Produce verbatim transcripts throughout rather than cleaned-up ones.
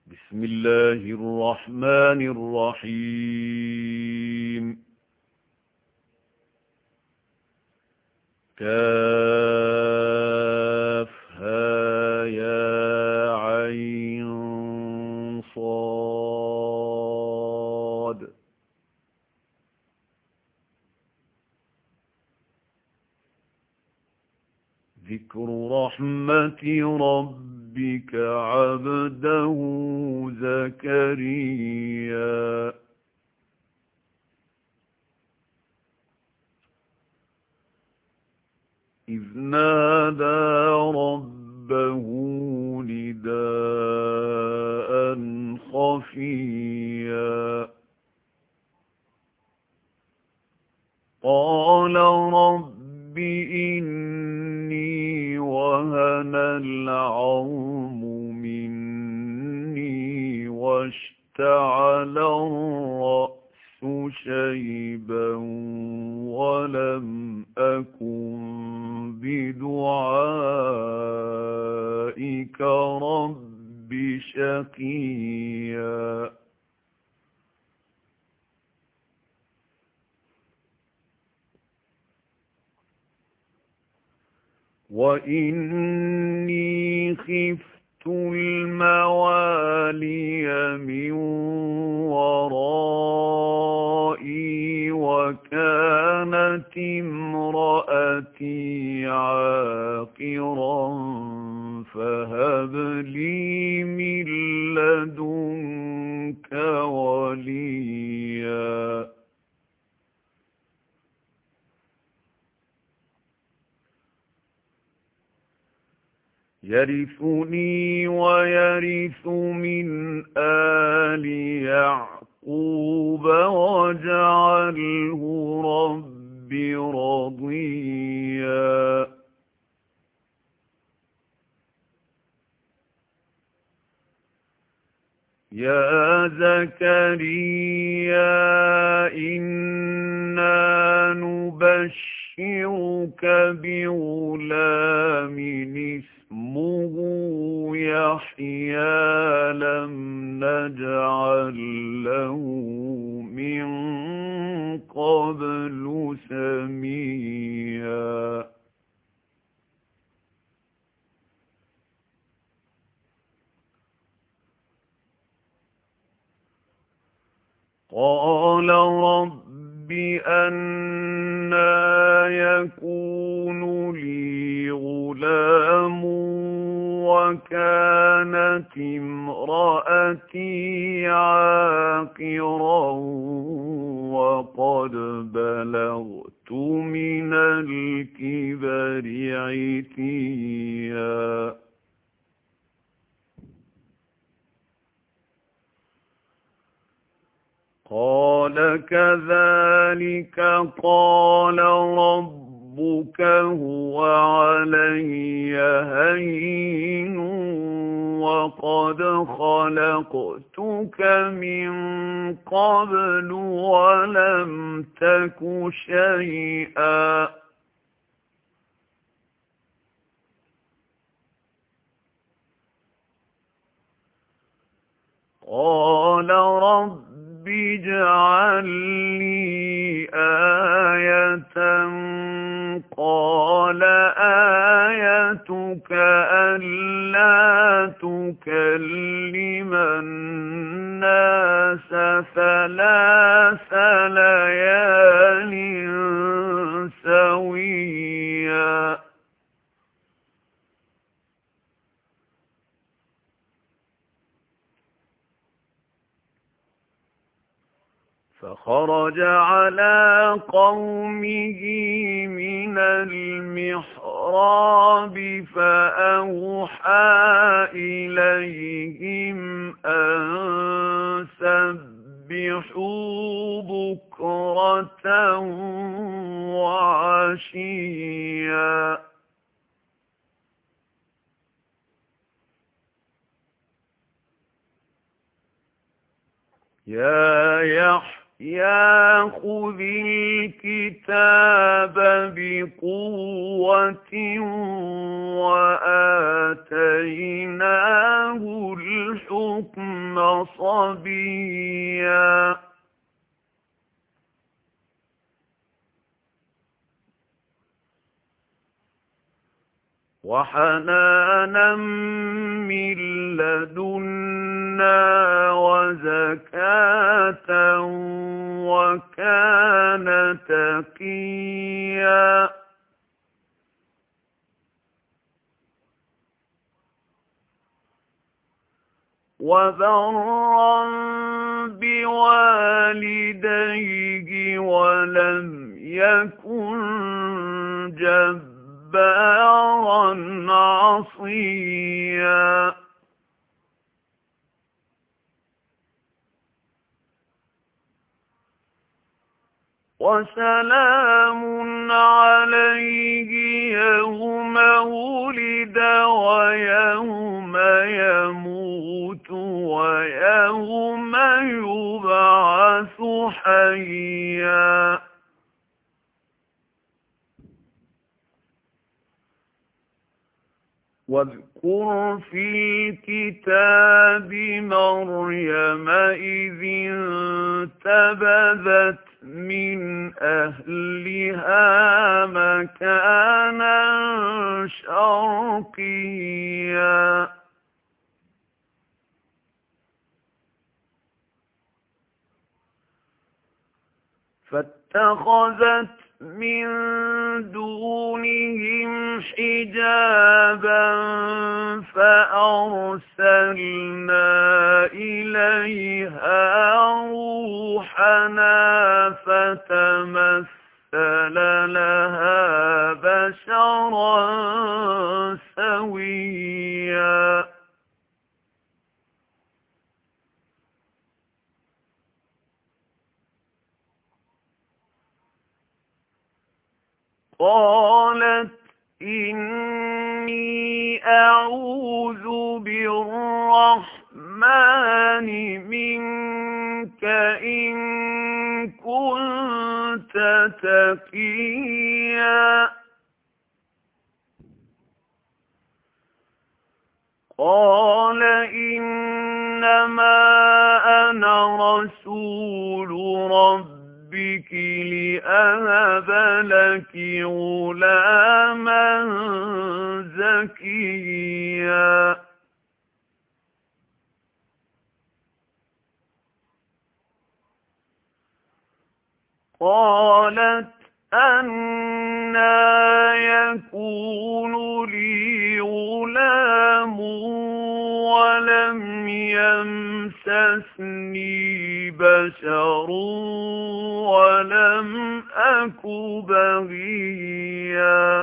بسم الله الرحمن الرحيم كافها يا عين صاد ذكر رحمة ربك عبده زكريا إذ نادى ربه نداء خفيا قال رب إني وهن العظم مني واشتعل الرأس شيبا ولم أكن بدعائك رب شقيا وإني خفت الموالي من ورائي وكانت امرأتي عاقرا فهب لي من لدنك وليا يرثني ويرث من آل يعقوب واجعله رب رضيا يا زكريا إنا نبشرك بغلام اسمه يحيى لم نجعل له من قبل سميا قال رب أنى يكون لي غلام وكانت امرأتي عاقرا وقد بلغت من الكبر عتيا قال كذلك قال ربك هو علي هين وقد خلقتك من قبل ولم تك شيئا قال رب اجعل لي آية قال آيتك ألا تكلم الناس ثلاث ليال سويا فخرج على قومه من المحراب فأوحى إليهم أن سبحوا بكرة وعشيا يا يحيى يا خذ الكتاب بقوة وآتيناه الحكم وحنانا من لدنا وزكاة وكان تقيا وبرا بوالديه ولم يكن جبارا عصيا وسلام عليه يوم ولد ويوم يموت ويوم يبعث حيا واذكر في الكتاب مريم إذ انتبذت من أهلها مكانا شرقيا فاتخذت من دونهم حجابا فأرسلنا إليها روحنا فتمثل لها بشرا سويا قالت إني أعوذ بالرحمن منك إن كنت تقيا قال إنما أنا رسول ربك بك لأهب لك غلاما زكيا قالت أنى يكون لي غلام ولم يمسسني بشر ولم أك بغيا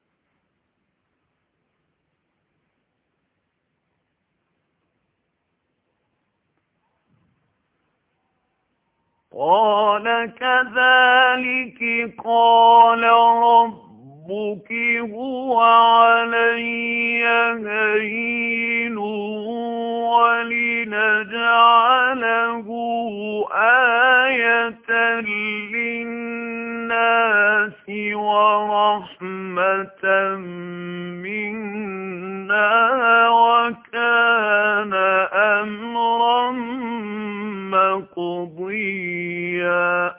قال كذلك قال ربك هو علي هين ولنجعله آية للناس ورحمة منا وكان أمرا مقضيا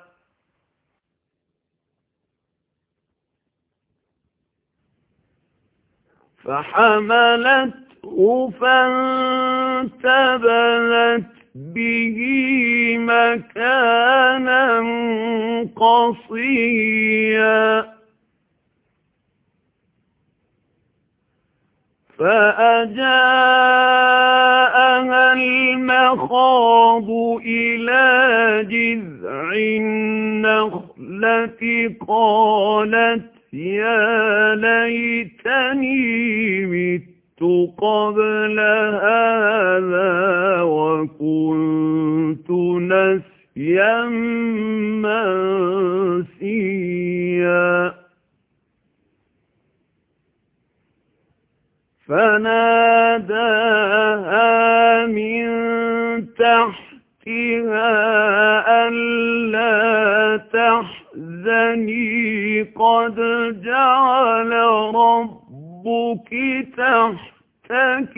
فحملته فانتبذت به مكانا قصيا فأجاءها المخاض إلى جذع النخلة قالت يا ليتني مت قبل هذا وكنت نسيا منسيا فناداها من تحتها ألا تحزني قد جعل ربك تحتك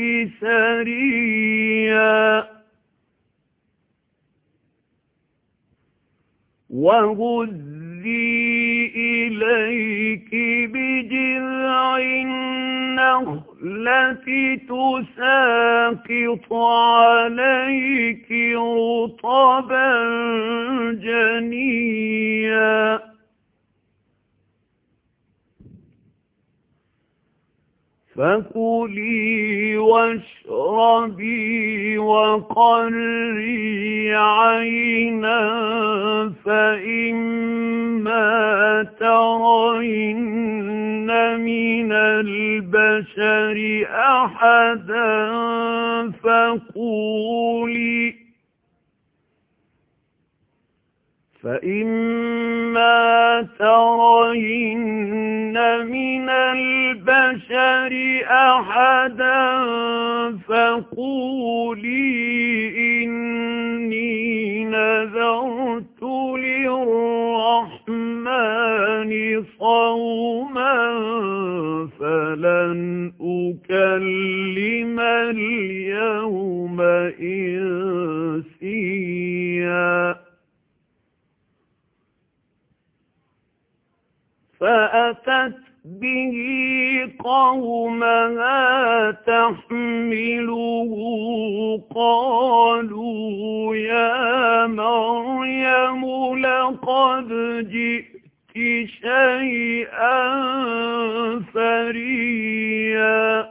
سريا وهزي هُزِّي إِلَيْكِ بِجِذْعِ النَّخْلَةِ تُسَاقِطْ عَلَيْكِ رُطَبًا جَنِيًّا فَكُلِي وَاشْرَبِي وَقَرِّي عَيْنًا فَإِمَّا تَرَيِنَّ مِنَ الْبَشَرِ أَحَدًا فَقُولِي فَإِمَّا تَرَيِنَّ مِنَ الْبَشَرِ أَحَدًا فَقُولِي إِنِّي نَذَرْتُ لِلرَّحْمَنِ صَوْمًا فَلَنْ أُكَلِّمَ الْيَوْمَ إِنسِيًّا فَأَتَتْ بِهِ قَوْمَهَا تَحْمِلُهُ قَالُوا يَا مَرْيَمُ لَقَدْ جِئْتِ شَيْئًا فَرِيًّا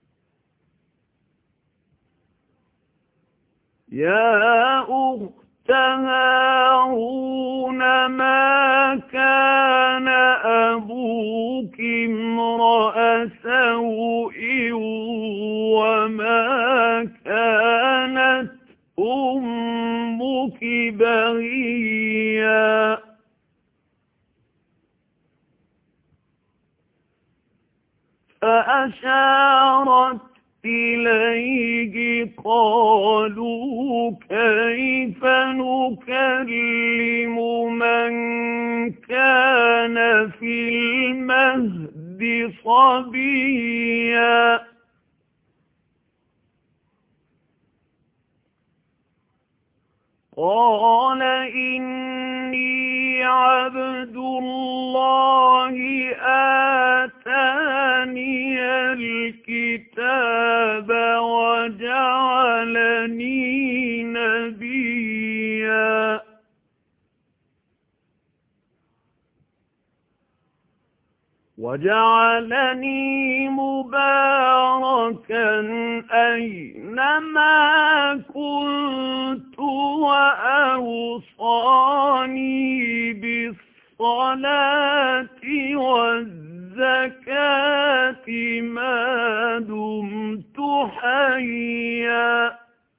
يَا أُخْتَ هَارُونَ مَا كَانَ أَبُوكِ امْرَأَ سَوْءٍ وَمَا كَانَتْ أُمُّكِ بَغِيًّا فَأَشَارَتْ إِلَيْهِ قَالُوا كَيْفَ نُكَلِّمُ مَنْ كَانَ فِي الْمَهْدِ صَبِيًّا قَالَ إِنِّي عَبْدُ اللَّهِ آتَانِيَ الْكِتَابَ وَجَعَلَنِي نَبِيًّا وَجَعَلَنِي مُبَارَكًا أَيْنَمَا كُنتُ وَأَوْصَانِي بِالصَّلَاةِ وَالزَّكَاةِ مَا دُمْتُ حَيًّا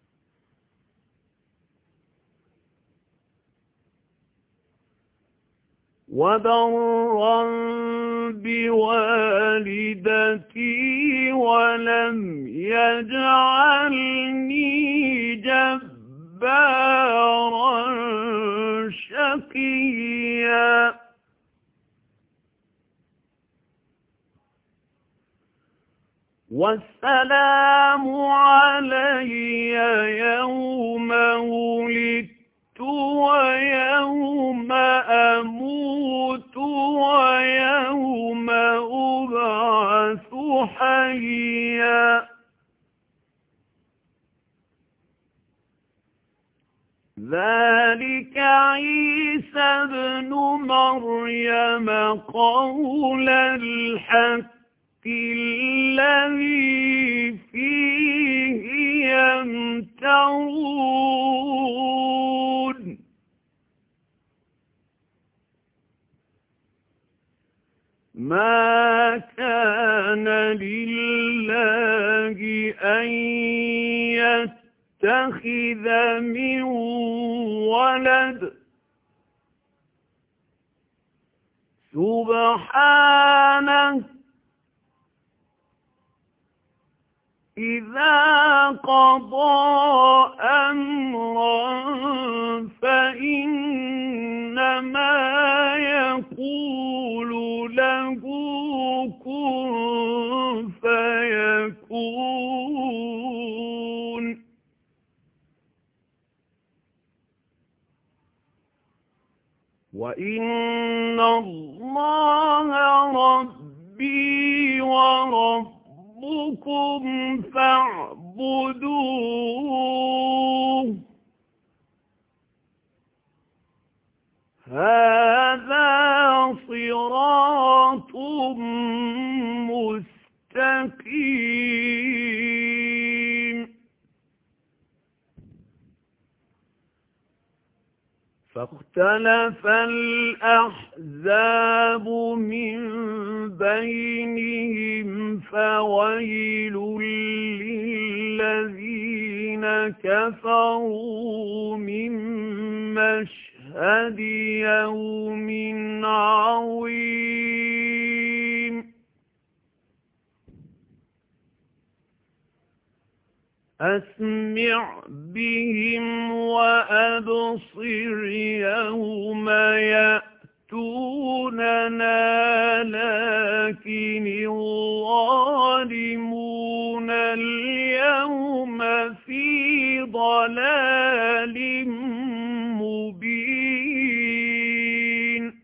وَبَرًّا بِوَالِدَتِي وَلَمْ يَجْعَلْنِي جَبَّارًا شَقِيًّا وَالسَّلَامُ عَلَيَّ يَوْمَ وُلِدتُّ وَيَوْمَ أَمُوتُ وَيَوْمَ أُبْعَثُ حَيًّا ذَلِكَ عِيسَى ابْنُ مَرْيَمَ قَوْلَ الْحَقِّ الَّذِي فِيهِ يَمْتَرُونَ مَا كَانَ لِلَّهِ أَن يَتَّخِذَ مِن وَلَدٍ سُبْحَانَهُ إِذَا قَضَىٰ أَمْرًا فَإِنَّمَا يَقُولُ لَهُ كُن فَيَكُونُ وَإِنَّ اللَّهَ رَبِّي وَرَبُّكُمْ فَاعْبُدُوهُ هَذَا صِرَاطٌ مُسْتَقِيمٌ فاختلف الأحزاب من بينهم فويل للذين كفروا من مشهد يوم عظيم أسمع بهم وأبصر يوم يأتوننا لكن الظالمون اليوم في ضلال مبين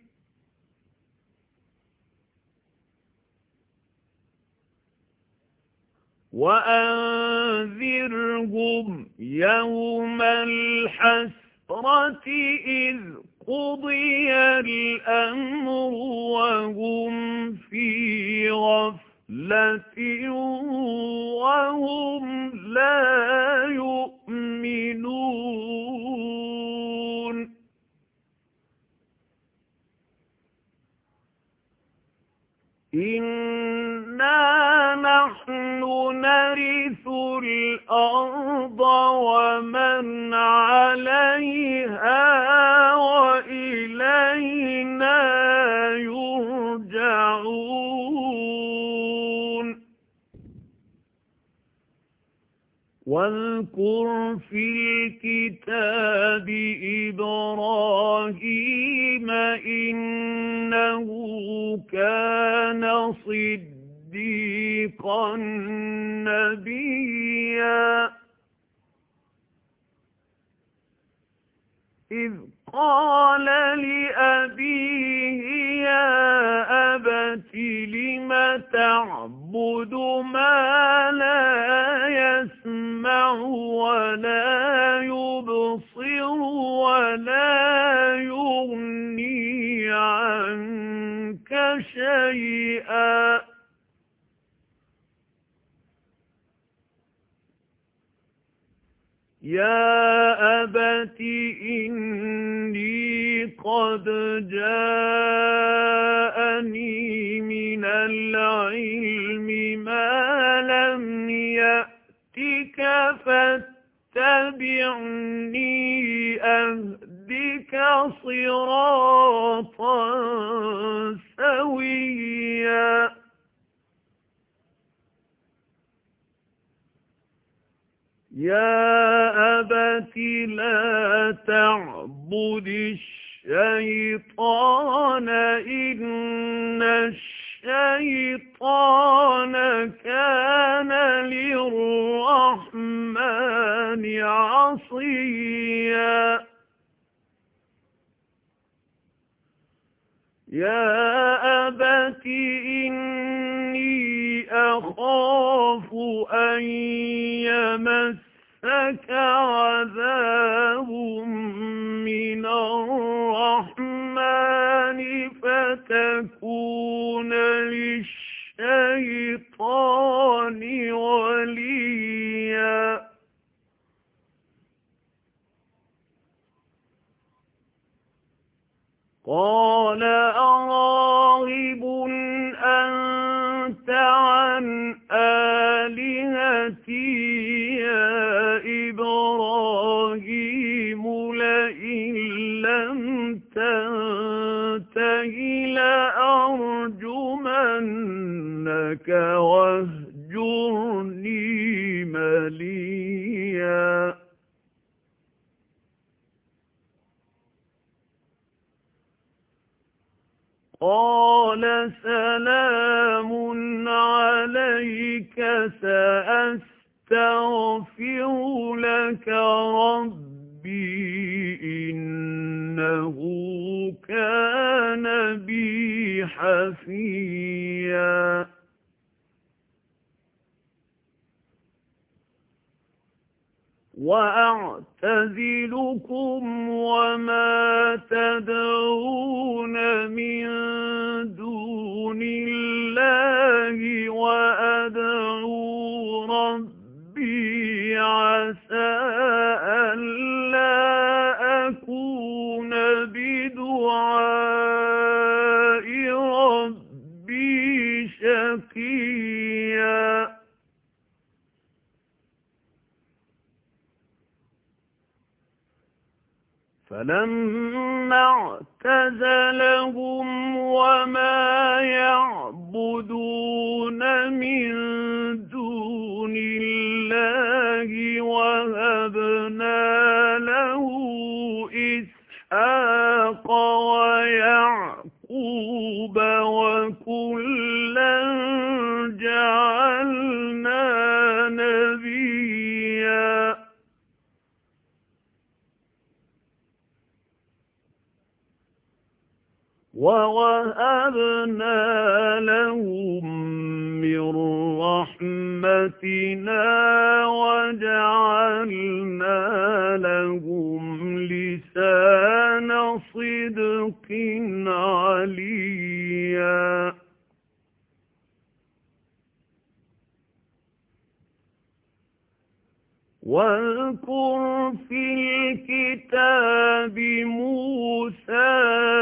وأنذرهم يوم الحسرة إذ قضي الأمر وهم في غفلة وهم لا يؤمنون إنا نحن نرث الأرض ومن عليها وإلينا يرجعون واذكر في الكتاب إبراهيم إنه كان صديقا نبيا إذ قال لأبيه يا أبت لم تعبد ما لا يسمع ولا يبصر ولا يغني عنك شيئا يا أبت إني قد جاءني من العلم ما لم يأتك فاتبعني أهدك صراطا سويا يا أبت لا تعبد الشيطان إن الشيطان كان للرحمن عصيا يا أبت إني أخاف أن يمسك عذاب من الرحمن فتكون للشيطان وليا قال أراغب أنت عن آلهتي يا إبراهيم لئن لم تنته لأرجمنك واهجرني مليا قال سلام عليك سأستغفر لك ربي إنه إنه كان بي حفيا وأعتزلكم وما تدعون من دون الله وأدعو ربي عسى ألا أكون بدعاء ربي شقيا فلما اعتزلهم وما يعبدون من دون الله وهبنا له إسحاق ويعقوب وكلا جعلنا نبيا ووهبنا لهم من رحمتنا وجعلنا لهم لسان صدق عليا واذكر في الكتاب موسى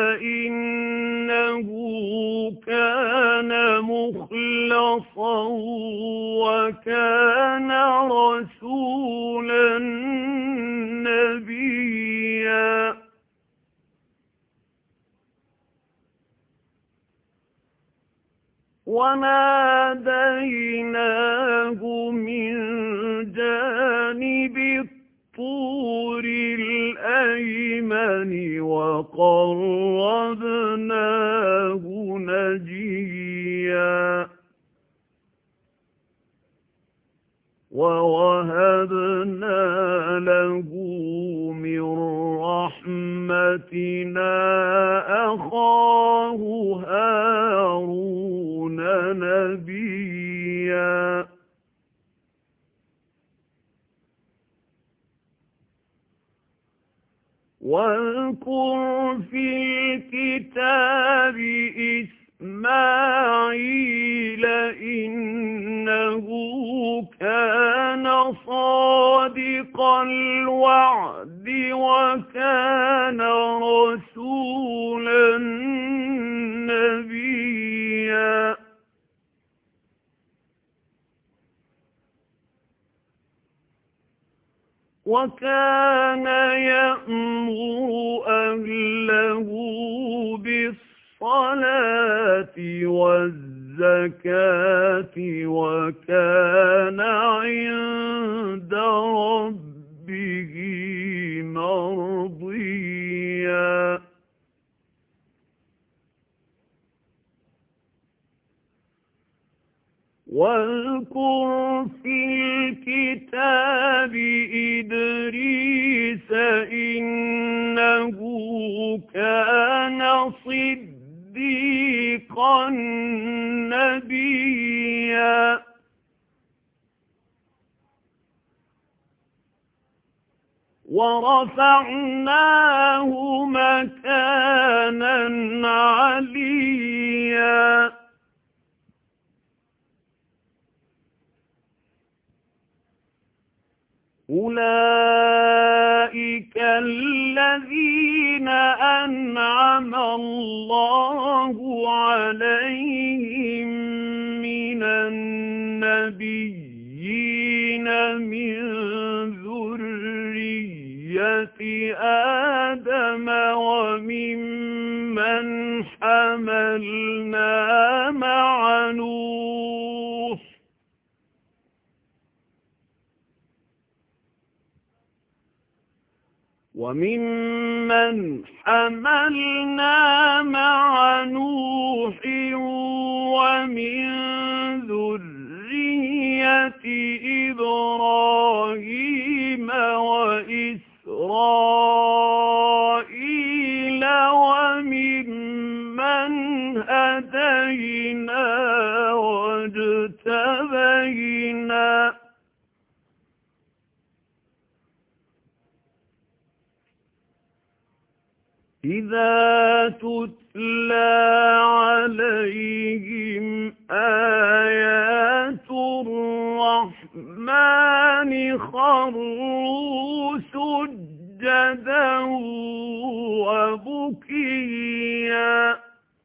إنه كان مخلصا وكان رسولا نبيا وناديناه من جانب الطور الأيمن وقربناه نجيا ووهبنا له من رحمتنا أخاه هارون نبيا واذكر في الكتاب إسماعيل إنه كان صادق الوعد وكان رسولا نبيا وكان يأمر أهله بالصلاة والزكاة وكان عند ربه مرضيا واذكر في الكتاب إدريس إنه كان صديقا نبيا ورفعناه مكانا عليا أولئك الذين أنعم الله عليهم من النبيين من ذرية آدم وممن حملنا مع نوح وممن حملنا مع نوح ومن ذرية إبراهيم وإسرائيل إِذَا تُتْلَى عَلَيْهِمْ آيَاتُ الرَّحْمَنِ خَرُّوا سُجَّدًا وَبُكِيًّا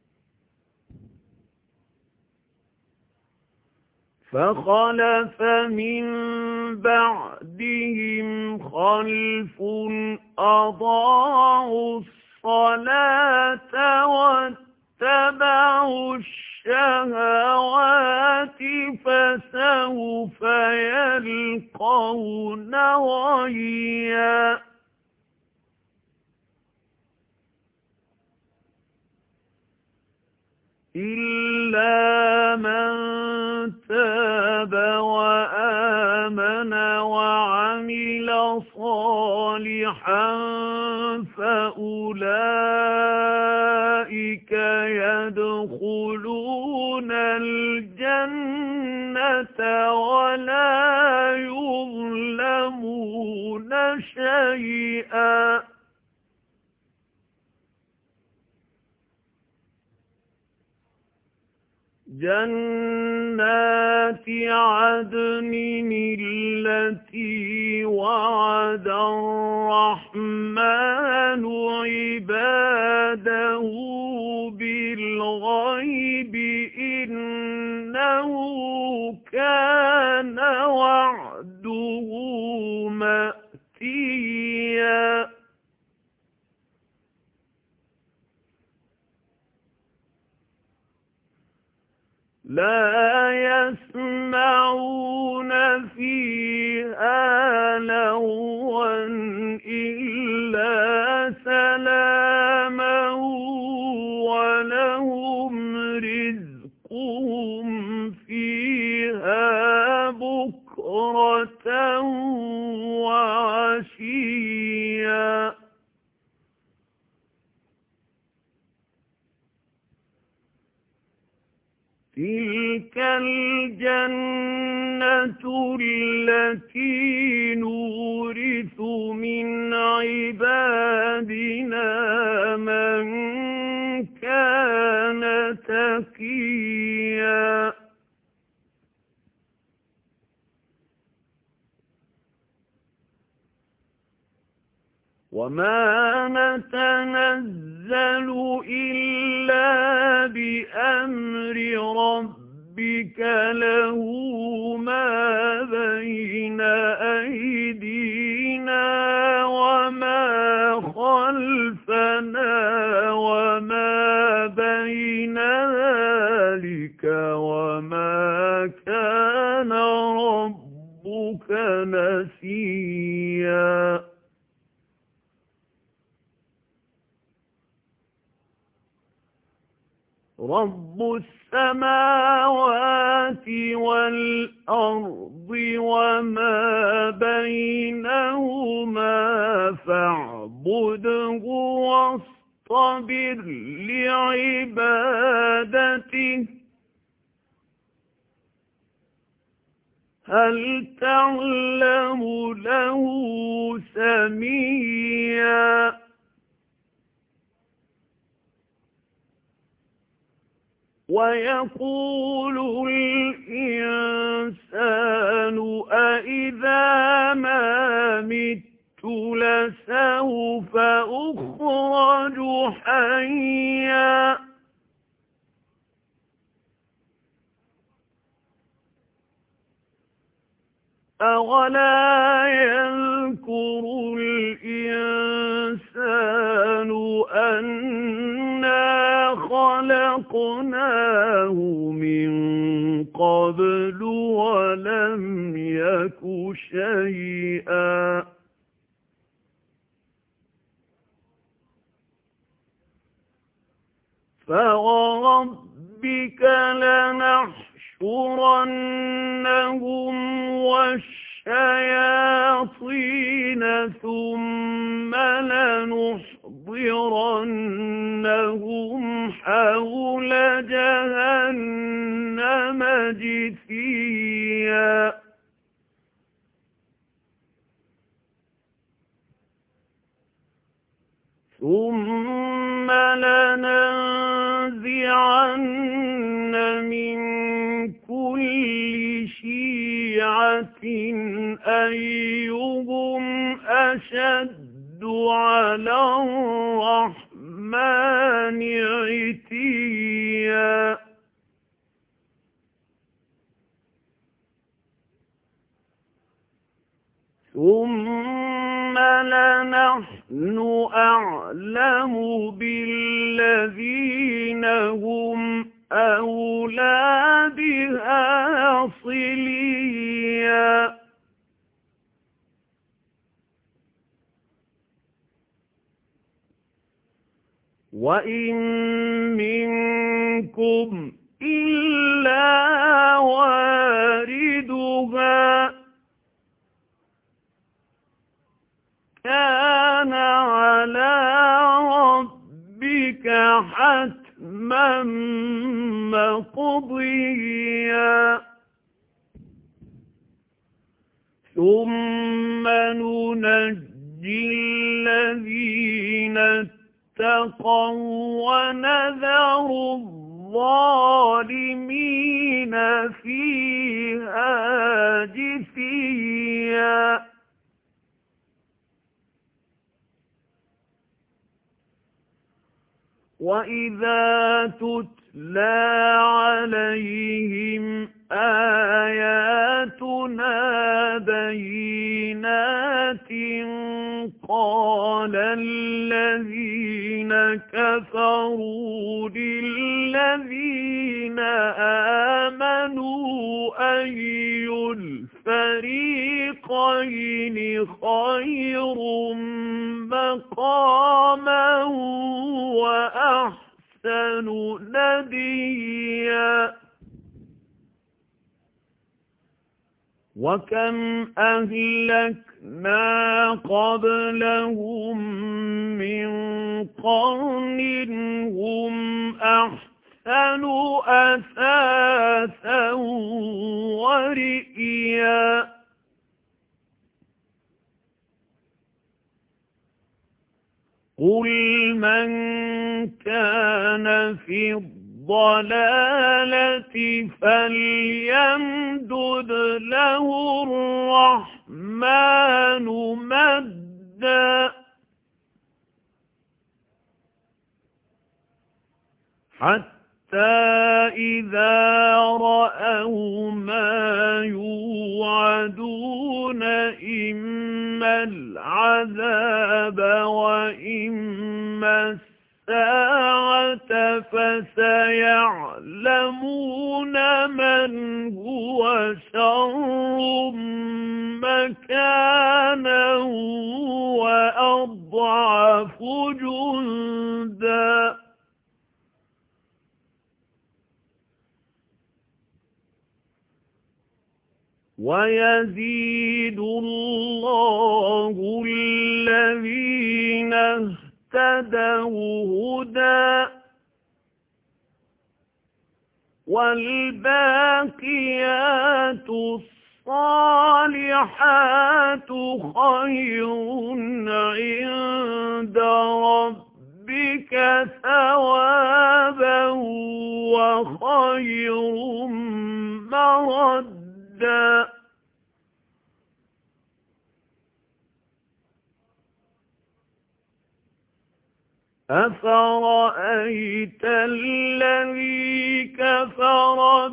فَخَلَفَ مِن بَعْدِهِمْ خَلْفٌ أَضَاعُوا الصَّلَاةَ وَاتَّبَعُوا الشَّهَوَاتِ فَسَوْفَ يَلْقَوْنَ غَيًّا إِلَّا مَن تَابَ وَآمَنَ وَعَمِلَ صَالِحًا فَأُولَئِكَ يَدْخُلُونَ الْجَنَّةَ وَلَا يُظْلَمُونَ شَيْئًا جَنَّاتِ عَدْنٍ الَّتِي وَعَدَ الرَّحْمَنُ عِبَادَهُ بِالْغَيْبِ إِنَّهُ كَانَ وَعْدُهُ مَأْتِيًّا لَا يَسْمَعُونَ فِيهَا لَغْوًا إِلَّا سَلَامًا وَلَهُمْ رِزْقُهُمْ فِيهَا بُكْرَةً وَعَشِيًّا تِلْكَ الْجَنَّةُ الَّتِي نُورِثُ مِنْ عِبَادِنَا مَنْ كَانَ تَقِيًّا وَمَا نَتَنَزَّلُ إِلَّا بِأَمْرِ رَبِّكَ لَهُ مَا بَيْنَ أَيْدِينَا وَمَا خَلْفَنَا وَمَا بَيْنَ ذَلِكَ وَمَا كَانَ رَبُّكَ نَسِيًّا رَبُّ السَّمَاوَاتِ وَالْأَرْضِ وَمَا بَيْنَهُمَا فَاعْبُدْهُ وَاصْطَبِرْ لِعِبَادَتِهِ هَلْ تَعْلَمُ لَهُ سَمِيًّا وَيَقُولُ الْإِنسَانُ أَإِذَا مَا مِتُّ لَسَوْفَ أُخْرَجُ حَيًّا أَوَلَا يَذْكُرُ الْإِنسَانُ أَنَّا خَلَقْنَاهُ مِنْ قَبْلُ وَلَمْ يَكُ شَيْئًا فَوَرَبِّكَ لَنَحْشُرَنَّهُمْ وَالشَّيَاطِينَ ثُمَّ لَنُحْضِرَنَّهُمْ حَوْلَ جَهَنَّمَ جِثِيًّا ثُمَّ أيهم أشد على الرحمن عتيا ثم لنحن أعلم بالذين هم أولى بها صليا وإن منكم إلا واردها كان على ربك حتما مقضيا ثم ننجي الذين اتقوا ونذر الظالمين فيها جثيا وَإِذَا تُتْلَى عَلَيْهِمْ آيَاتُنَا بَيِّنَاتٍ قَالَ الَّذِينَ كَفَرُوا لِلَّذِينَ آمَنُوا أَيُّ الْفَرِيقَيْنِ خَيْرٌ مَقَامًا وَأَحْسَنُ نَدِيًّا وَكَمْ أَهْلَكْنَا قَبْلَهُمْ مِنْ قَرْنٍ هُمْ أَحْسَنُ أَثَاثًا وَرِئْيًا قُلْ مَنْ كَانَ فِي الضَّلَالَةِ فَلْيَمْدُدْ لَهُ الرَّحْمَنُ مَدًّا حَتَّى إِذَا رَأَوْا مَا يُوعَدُونَ إِمَّا الْعَذَابَ وَإِمَّا السَّاعَةَ فَسَيَعْلَمُونَ مَنْ هُوَ شَرٌّ مَكَانًا وَأَضْعَفُ جُندًا وَيَزِيدُ اللَّهُ الَّذِينَ اهْتَدَوْا هُدًى وَالْبَاقِيَاتُ الصَّالِحَاتُ خَيْرٌ عِندَ رَبِّكَ ثَوَابًا وَخَيْرٌ مَّرَدًّا أَفَرَأَيْتَ الَّذِي كَفَرَ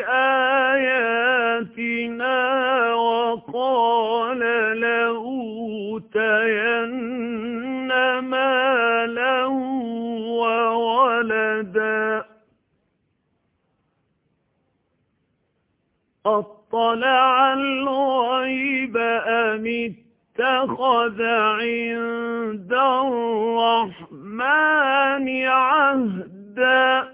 بِآيَاتِنَا وَقَالَ لَأُوتَيَنَّ مَالًا وَوَلَدًا أَطَّلَعَ الْغَيْبَ أَمِ اتَّخَذَ عِندَ الرَّحْمَنِ عَهْدًا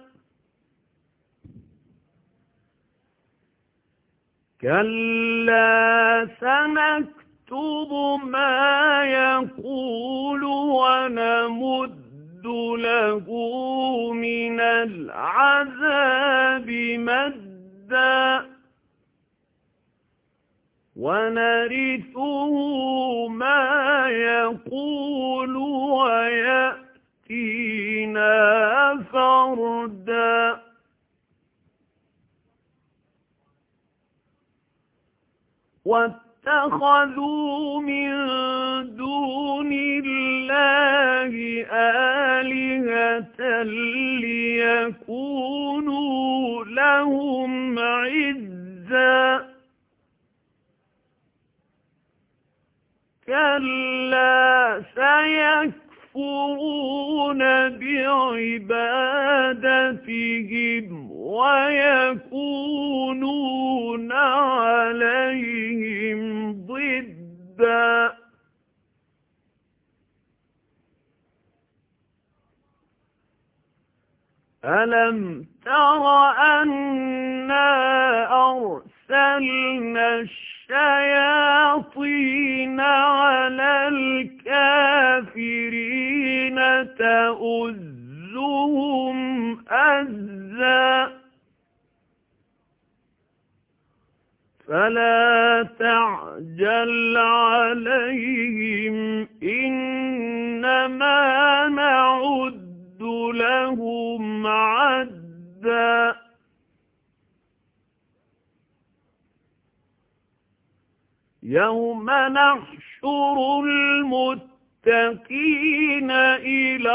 كَلَّا سَنَكْتُبُ مَا يَقُولُ وَنَمُدُّ لَهُ مِنَ الْعَذَابِ مَدًّا وَنَرِثُهُ مَا يَقُولُ وَيَأْتِينَا فَرْدًا واتخذوا من دون الله آلهة ليكونوا لهم عزا كلا سيكفرون بعبادتهم ويكونون عليهم ضدا ألم تر أنا أرسلنا الشياطين على الكافرين تؤزهم أزا فلا تعجل عليهم إنما نعد لهم عدا يوم نحشر المتقين إلى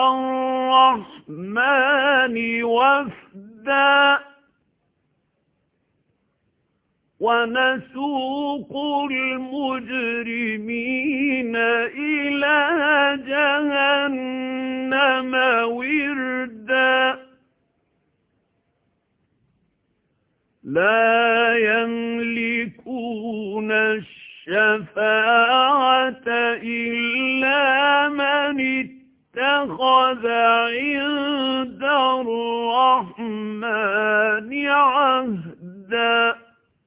الرحمن وفدا ونسوق المجرمين إلى جهنم وردا لا يملكون الشفاعة إلا من اتخذ عند الرحمن عهدا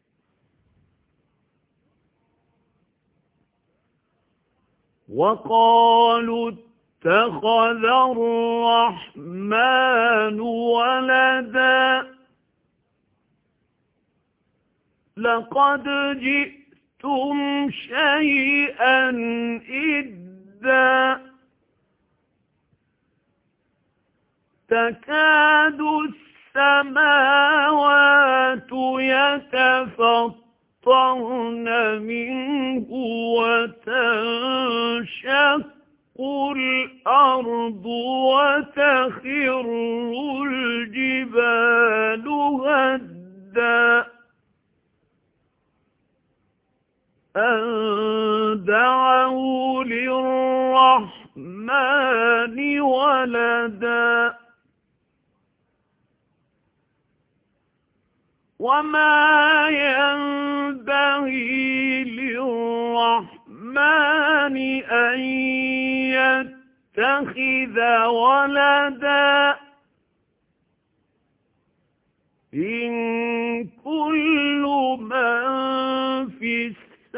وقالوا اتخذ الرحمن ولدا لقد جئتم شيئا إدا تكاد السماوات يتفطرن منه وتنشق الأرض وتخر الجبال هدا أن دعوا للرحمن ولدا وما ينبغي للرحمن أن يتخذ ولدا إن كل من في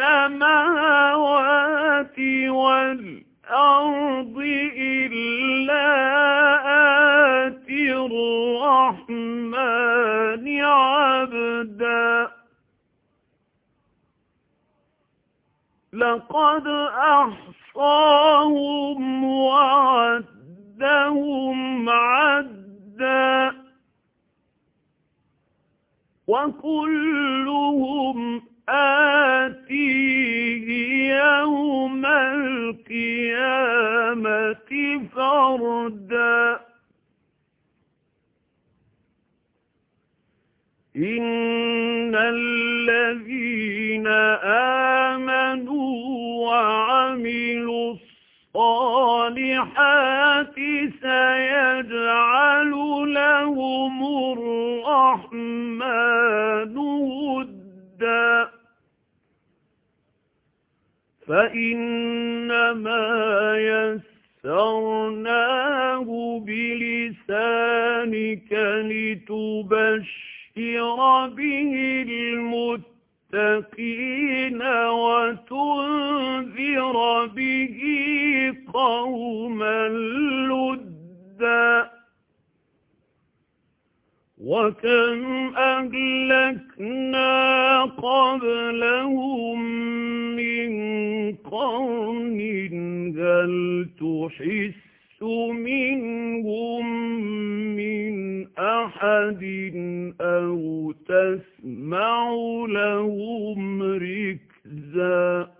السماوات والأرض إلا آتي الرحمن عبدا لقد أحصاهم وعدهم عدا وكلهم آتيه يوم القيامة فردا إن الذين آمنوا وعملوا الصالحات سيجعل لهم الرحمن ودا فإنما يسرناه بلسانك لتبشر به المتقين وتنذر به قوما لدا وكم أهلكنا قبلهم من قرن هل تحس منهم من أحد أو تسمع لهم ركزا عِزًّا